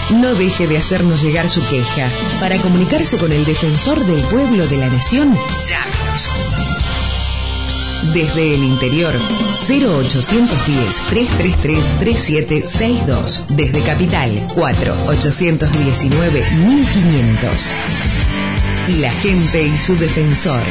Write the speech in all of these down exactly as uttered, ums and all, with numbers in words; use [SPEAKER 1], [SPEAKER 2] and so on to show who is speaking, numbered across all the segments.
[SPEAKER 1] no deje de hacernos llegar su queja. Para comunicarse con el Defensor del Pueblo de la Nación, llámenos. Desde el interior, cero ochocientos diez, trescientos treinta y tres, treinta y siete sesenta y dos. Desde Capital, cuatro ochocientos diecinueve, mil quinientos. La gente y su defensor.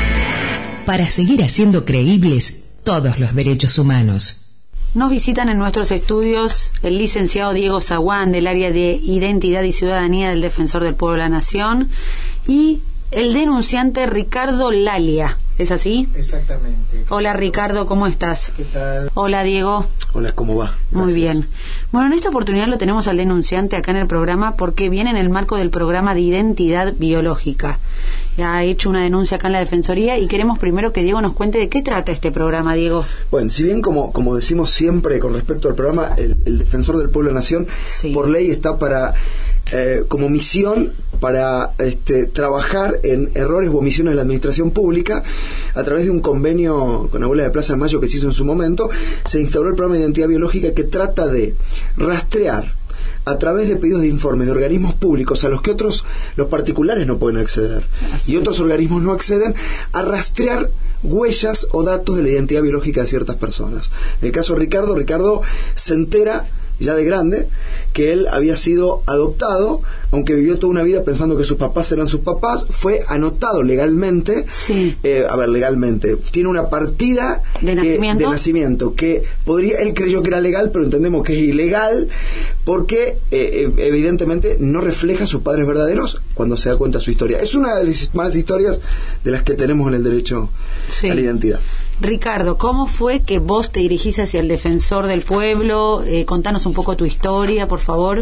[SPEAKER 1] Para seguir haciendo creíbles todos los derechos humanos.
[SPEAKER 2] Nos visitan en nuestros estudios el licenciado Diego Zaguán, del área de Identidad y Ciudadanía del Defensor del Pueblo de la Nación, y el denunciante Ricardo Lalia. ¿Es así?
[SPEAKER 3] Exactamente.
[SPEAKER 2] Hola Ricardo, ¿cómo estás?
[SPEAKER 3] ¿Qué tal?
[SPEAKER 2] Hola Diego.
[SPEAKER 4] Hola, ¿cómo va? Gracias.
[SPEAKER 2] Muy bien. Bueno, en esta oportunidad lo tenemos al denunciante acá en el programa porque viene en el marco del programa de identidad biológica. Ha hecho una denuncia acá en la Defensoría y queremos primero que Diego nos cuente de qué trata este programa, Diego.
[SPEAKER 4] Bueno, si bien como, como decimos siempre con respecto al programa, el, el Defensor del Pueblo de la Nación, sí, por ley está para... Eh, como misión para este, trabajar en errores u omisiones de la administración pública. A través de un convenio con Abuela de Plaza de Mayo que se hizo en su momento, se instauró el programa de identidad biológica que trata de rastrear a través de pedidos de informes de organismos públicos a los que otros, los particulares, no pueden acceder. Así. Y otros organismos no acceden, a rastrear huellas o datos de la identidad biológica de ciertas personas. En el caso de Ricardo, Ricardo se entera ya de grande, que él había sido adoptado, aunque vivió toda una vida pensando que sus papás eran sus papás, fue anotado legalmente, sí. eh, a ver, legalmente, tiene una partida
[SPEAKER 2] de nacimiento,
[SPEAKER 4] que, de nacimiento que podría, él creyó que era legal, pero entendemos que es ilegal, porque eh, evidentemente no refleja a sus padres verdaderos cuando se da cuenta de su historia. Es una de las malas historias de las que tenemos en el derecho, sí, a la identidad.
[SPEAKER 2] Ricardo, ¿cómo fue que vos te dirigís hacia el Defensor del Pueblo? Eh, contanos un poco tu historia, por favor.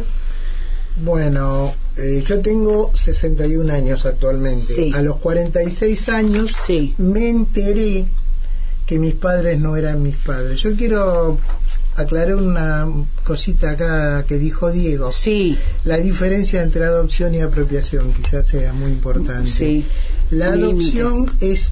[SPEAKER 3] Bueno, eh, yo tengo sesenta y un años actualmente. Sí. A los cuarenta y seis años, sí, me enteré que mis padres no eran mis padres. Yo quiero aclarar una cosita acá que dijo Diego. Sí. La diferencia entre adopción y apropiación quizás sea muy importante. Sí. La adopción es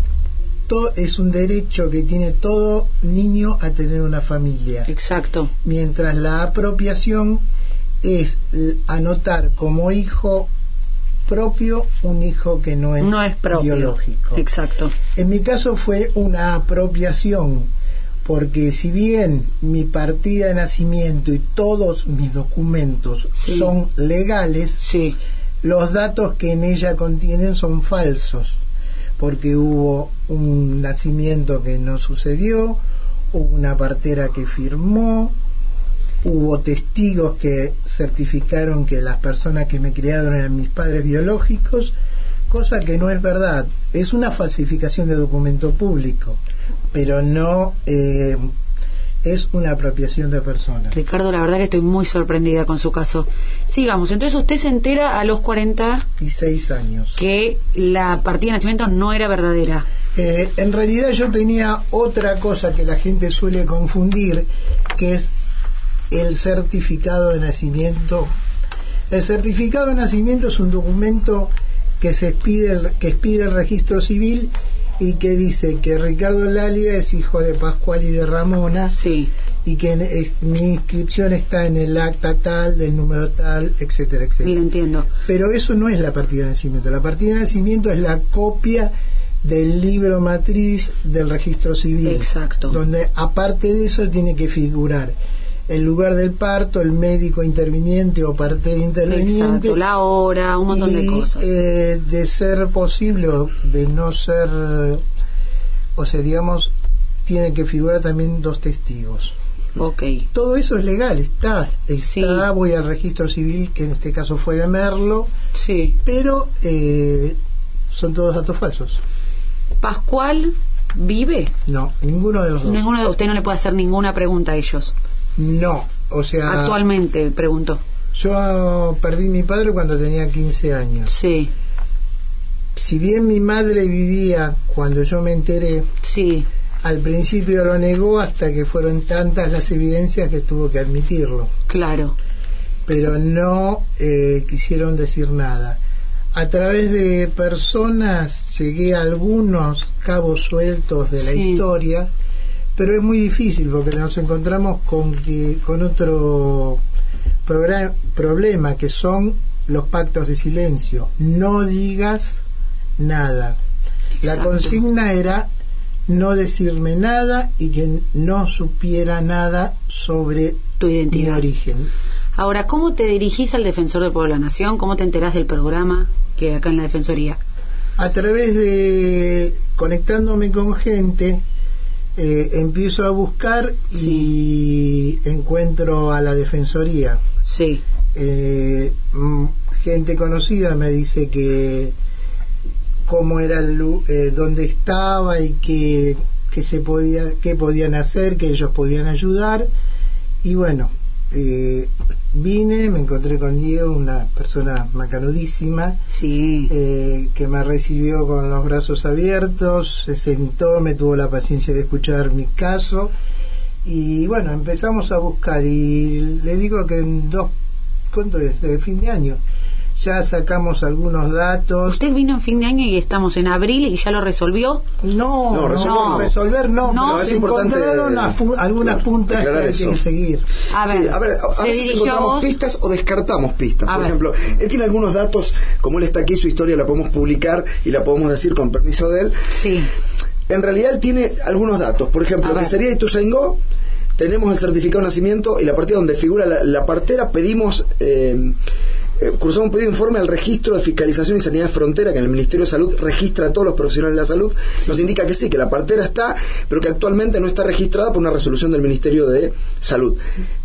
[SPEAKER 3] es un derecho que tiene todo niño a tener una familia.
[SPEAKER 2] Exacto.
[SPEAKER 3] Mientras la apropiación es anotar como hijo propio un hijo que no es,
[SPEAKER 2] no es propio,
[SPEAKER 3] biológico.
[SPEAKER 2] Exacto.
[SPEAKER 3] En mi caso fue una apropiación, porque si bien mi partida de nacimiento y todos mis documentos, sí, son legales, sí, los datos que en ella contienen son falsos, porque hubo un nacimiento que no sucedió, hubo una partera que firmó, hubo testigos que certificaron que las personas que me criaron eran mis padres biológicos, cosa que no es verdad. Es una falsificación de documento público, pero no eh, es una apropiación de personas.
[SPEAKER 2] Ricardo, la verdad que estoy muy sorprendida con su caso. Sigamos, entonces usted se entera a los cuarenta
[SPEAKER 3] y seis años
[SPEAKER 2] que la partida de nacimiento no era verdadera.
[SPEAKER 3] Eh, en realidad yo tenía otra cosa que la gente suele confundir, que es el certificado de nacimiento. El certificado de nacimiento es un documento que se expide, que expide el registro civil y que dice que Ricardo Lalia es hijo de Pascual y de Ramona, sí, y que es, mi inscripción está en el acta tal, del número tal, etcétera, etcétera.
[SPEAKER 2] Lo entiendo.
[SPEAKER 3] Pero eso no es la partida de nacimiento. La partida de nacimiento es la copia del libro matriz del registro civil.
[SPEAKER 2] Exacto.
[SPEAKER 3] Donde aparte de eso tiene que figurar el lugar del parto, el médico interviniente o partera interviniente.
[SPEAKER 2] Exacto, la hora, un montón
[SPEAKER 3] y,
[SPEAKER 2] de cosas.
[SPEAKER 3] Eh, de ser posible o de no ser, o sea, digamos, tienen que figurar también dos testigos.
[SPEAKER 2] Okay.
[SPEAKER 3] Todo eso es legal, está, está,
[SPEAKER 2] sí,
[SPEAKER 3] voy al registro civil, que en este caso fue de Merlo,
[SPEAKER 2] sí,
[SPEAKER 3] pero eh, son todos datos falsos.
[SPEAKER 2] ¿Pascual vive?
[SPEAKER 3] No, ninguno de los dos.
[SPEAKER 2] Ninguno de usted no le puede hacer ninguna pregunta a ellos.
[SPEAKER 3] No, o sea...
[SPEAKER 2] Actualmente, pregunto.
[SPEAKER 3] Yo perdí a mi padre cuando tenía quince años.
[SPEAKER 2] Sí.
[SPEAKER 3] Si bien mi madre vivía cuando yo me enteré,
[SPEAKER 2] sí,
[SPEAKER 3] al principio lo negó hasta que fueron tantas las evidencias que tuvo que admitirlo.
[SPEAKER 2] Claro.
[SPEAKER 3] Pero no eh, quisieron decir nada. A través de personas llegué a algunos cabos sueltos de la sí. historia, pero es muy difícil porque nos encontramos con que con otro problema, que son los pactos de silencio. No digas nada. Exacto. La consigna era no decirme nada y que no supiera nada sobre
[SPEAKER 2] tu identidad,
[SPEAKER 3] mi origen.
[SPEAKER 2] Ahora, ¿cómo te dirigís al Defensor del Pueblo de la Nación? ¿Cómo te enterás del programa que hay acá en la Defensoría?
[SPEAKER 3] A través de conectándome con gente, eh, empiezo a buscar sí. y encuentro a la Defensoría.
[SPEAKER 2] Sí.
[SPEAKER 3] Eh, gente conocida me dice que cómo era el, eh, dónde estaba y que, que se podía, qué podían hacer, que ellos podían ayudar. Y bueno, eh, vine, me encontré con Diego, una persona macanudísima,
[SPEAKER 2] sí.
[SPEAKER 3] eh, que me recibió con los brazos abiertos, se sentó, me tuvo la paciencia de escuchar mi caso y bueno, empezamos a buscar y le digo que en dos, ¿cuánto es? De fin de año ya sacamos algunos datos.
[SPEAKER 2] Usted vino en fin de año y estamos en abril y ya lo resolvió.
[SPEAKER 3] No, no, resolver no, resolver no,
[SPEAKER 2] no,
[SPEAKER 3] no
[SPEAKER 2] es
[SPEAKER 3] se encontraron las, algunas claro, puntas que hay que seguir.
[SPEAKER 4] A ver, sí, a, ver a, a veces encontramos pistas o descartamos pistas. A Por ver. ejemplo, él tiene algunos datos, como él está aquí, su historia la podemos publicar y la podemos decir con permiso de él.
[SPEAKER 2] Sí.
[SPEAKER 4] En realidad él tiene algunos datos. Por ejemplo, lo que sería Ituzaingó, tenemos el certificado de nacimiento y la partida donde figura la, la partera, pedimos... Eh, Eh, cursamos un pedido de informe al registro de fiscalización y sanidad de frontera que en el Ministerio de Salud registra a todos los profesionales de la salud. Sí. Nos indica que sí, que la partera está, pero que actualmente no está registrada por una resolución del Ministerio de Salud.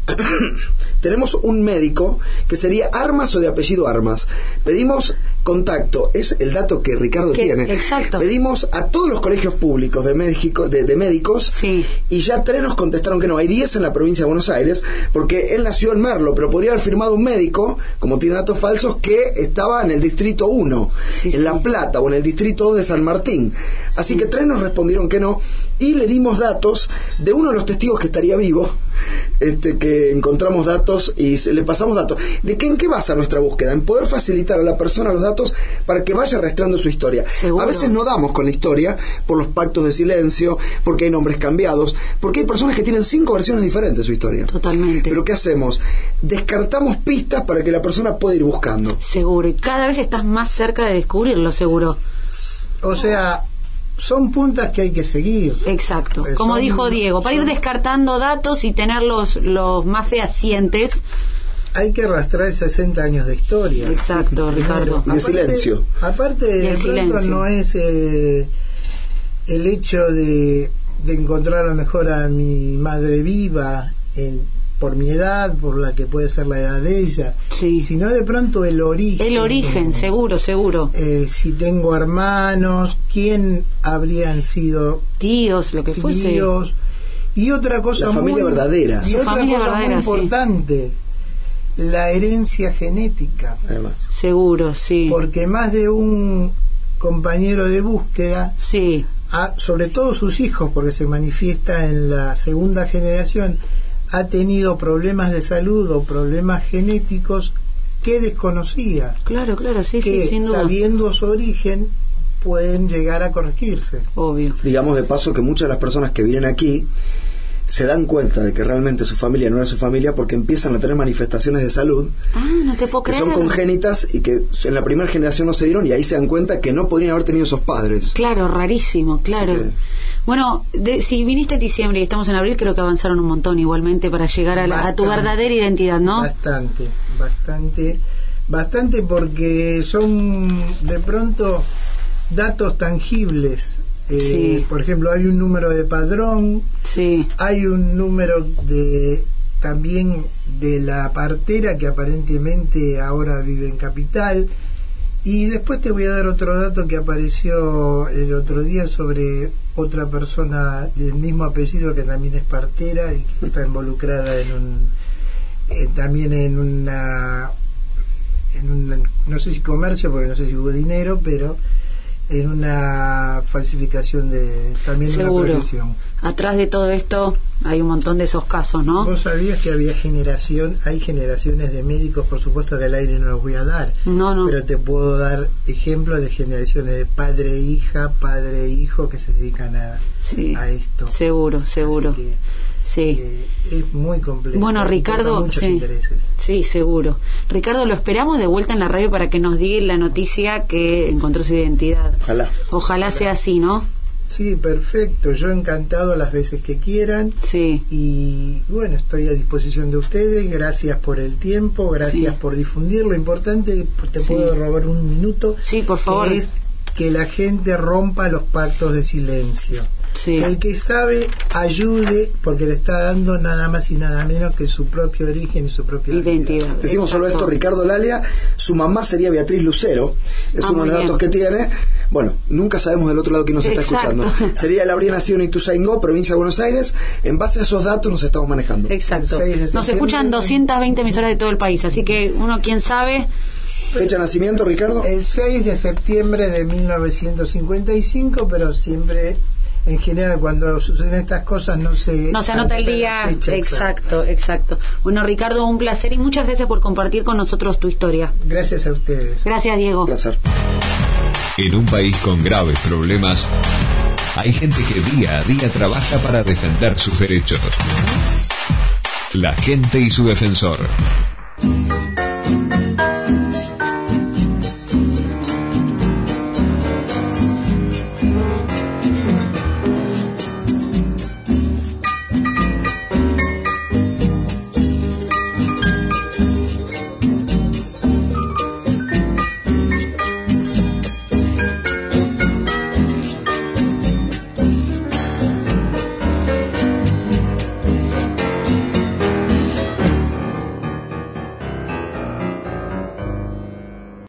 [SPEAKER 4] Tenemos un médico que sería Armas o de apellido Armas. Pedimos contacto, es el dato que Ricardo
[SPEAKER 2] ¿Qué?
[SPEAKER 4] tiene.
[SPEAKER 2] Exacto.
[SPEAKER 4] Pedimos a todos los colegios públicos de, México, de, de médicos
[SPEAKER 2] sí.
[SPEAKER 4] y ya tres nos contestaron que no. Hay diez en la provincia de Buenos Aires, porque él nació en Merlo, pero podría haber firmado un médico, como tiene datos falsos, que estaba en el distrito uno, sí, en sí. La Plata, o en el distrito dos de San Martín. Así sí. que tres nos respondieron que no, y le dimos datos de uno de los testigos que estaría vivo, este, que encontramos datos y le pasamos datos. ¿De qué en qué basa nuestra búsqueda? En poder facilitar a la persona los datos para que vaya arrastrando su historia.
[SPEAKER 2] ¿Seguro?
[SPEAKER 4] A veces no damos con la historia por los pactos de silencio, porque hay nombres cambiados, porque hay personas que tienen cinco versiones diferentes de su historia.
[SPEAKER 2] Totalmente.
[SPEAKER 4] Pero ¿qué hacemos? Descartamos pistas para que la persona pueda ir buscando.
[SPEAKER 2] Seguro, y cada vez estás más cerca de descubrirlo, seguro.
[SPEAKER 3] O sea, son puntas que hay que seguir.
[SPEAKER 2] Exacto, eh, como
[SPEAKER 3] son,
[SPEAKER 2] dijo Diego, para son... ir descartando datos y tener los, los más fehacientes.
[SPEAKER 3] Hay que arrastrar sesenta años de historia.
[SPEAKER 2] Exacto, Ricardo.
[SPEAKER 4] Y de
[SPEAKER 3] aparte,
[SPEAKER 4] silencio.
[SPEAKER 3] Aparte, de pronto no es eh, el hecho de, de encontrar a lo mejor a mi madre viva en, por mi edad, por la que puede ser la edad de ella,
[SPEAKER 2] sí.
[SPEAKER 3] sino de pronto el origen.
[SPEAKER 2] El origen, seguro, seguro.
[SPEAKER 3] Eh, si tengo hermanos, quién habrían sido
[SPEAKER 2] tíos, lo que
[SPEAKER 3] tíos,
[SPEAKER 2] fuese.
[SPEAKER 3] Y otra cosa
[SPEAKER 4] la familia
[SPEAKER 3] muy,
[SPEAKER 4] verdadera.
[SPEAKER 3] Y
[SPEAKER 2] Su
[SPEAKER 3] otra
[SPEAKER 2] familia
[SPEAKER 3] cosa
[SPEAKER 2] verdadera,
[SPEAKER 3] muy importante. Sí. La herencia genética.
[SPEAKER 4] Además.
[SPEAKER 2] Seguro, sí.
[SPEAKER 3] Porque más de un compañero de búsqueda,
[SPEAKER 2] sí.
[SPEAKER 3] ha, sobre todo sus hijos, porque se manifiesta en la segunda generación, ha tenido problemas de salud o problemas genéticos que desconocía.
[SPEAKER 2] Claro, claro, sí,
[SPEAKER 3] que,
[SPEAKER 2] sí, sin duda.
[SPEAKER 3] Sabiendo su origen, pueden llegar a corregirse.
[SPEAKER 2] Obvio.
[SPEAKER 4] Digamos de paso que muchas de las personas que vienen aquí se dan cuenta de que realmente su familia no era su familia porque empiezan a tener manifestaciones de salud
[SPEAKER 2] ah, no te puedo
[SPEAKER 4] que
[SPEAKER 2] creer.
[SPEAKER 4] son congénitas y que en la primera generación no se dieron, y ahí se dan cuenta que no podrían haber tenido esos padres.
[SPEAKER 2] Claro, rarísimo, claro. Que... Bueno, de, si viniste en diciembre y estamos en abril, creo que avanzaron un montón igualmente para llegar a, la, bastante, a tu verdadera identidad, ¿no?
[SPEAKER 3] Bastante, bastante, bastante, porque son de pronto datos tangibles. Eh,
[SPEAKER 2] sí.
[SPEAKER 3] Por ejemplo, hay un número de padrón,
[SPEAKER 2] sí.
[SPEAKER 3] hay un número de también de la partera que aparentemente ahora vive en Capital, y después te voy a dar otro dato que apareció el otro día sobre otra persona del mismo apellido que también es partera y que está involucrada en un eh, también en una en un no sé si comercio, porque no sé si hubo dinero, pero en una falsificación de también de una profesión.
[SPEAKER 2] Atrás de todo esto hay un montón de esos casos, ¿no?
[SPEAKER 3] ¿Vos sabías que había generación, hay generaciones de médicos, por supuesto que al aire no los voy a dar,
[SPEAKER 2] no, no.
[SPEAKER 3] pero te puedo dar ejemplos de generaciones de padre e hija, padre e hijo que se dedican a,
[SPEAKER 2] sí,
[SPEAKER 3] a esto.
[SPEAKER 2] Seguro, seguro.
[SPEAKER 3] Que,
[SPEAKER 2] Sí.
[SPEAKER 3] Eh, es muy complejo.
[SPEAKER 2] Bueno, Ricardo, sí, sí, seguro. Ricardo, lo esperamos de vuelta en la radio para que nos diga la noticia que encontró su identidad.
[SPEAKER 4] Ojalá.
[SPEAKER 2] Ojalá, Ojalá. sea así, ¿no?
[SPEAKER 3] Sí, perfecto. Yo encantado las veces que quieran.
[SPEAKER 2] Sí.
[SPEAKER 3] Y bueno, estoy a disposición de ustedes. Gracias por el tiempo, gracias sí. por difundir. Lo importante, te sí. puedo robar un minuto.
[SPEAKER 2] Sí, por favor.
[SPEAKER 3] Que es que la gente rompa los pactos de silencio. Sí. El que sabe ayude, porque le está dando nada más y nada menos que su propio origen y su propia
[SPEAKER 2] identidad.
[SPEAKER 3] identidad.
[SPEAKER 4] Decimos Exacto. solo esto, Ricardo Lalia, su mamá sería Beatriz Lucero, es ah, uno de los datos bien. que tiene. Bueno, nunca sabemos del otro lado quién nos Exacto. está escuchando. Sería la habría nacido en Ituzaingó, provincia de Buenos Aires. En base a esos datos nos estamos manejando.
[SPEAKER 2] Exacto. Nos escuchan doscientas veinte emisoras de todo el país, así que uno, quién sabe.
[SPEAKER 4] ¿Fecha de nacimiento, Ricardo?
[SPEAKER 3] El seis de septiembre de mil novecientos cincuenta y cinco, pero siempre, en general, cuando suceden estas cosas no se...
[SPEAKER 2] No se anota el día. Fecha, exacto, exacto. Bueno, Ricardo, un placer y muchas gracias por compartir con nosotros tu historia.
[SPEAKER 3] Gracias a ustedes.
[SPEAKER 2] Gracias, Diego.
[SPEAKER 4] Un placer.
[SPEAKER 5] En un país con graves problemas, hay gente que día a día trabaja para defender sus derechos. La gente y su defensor.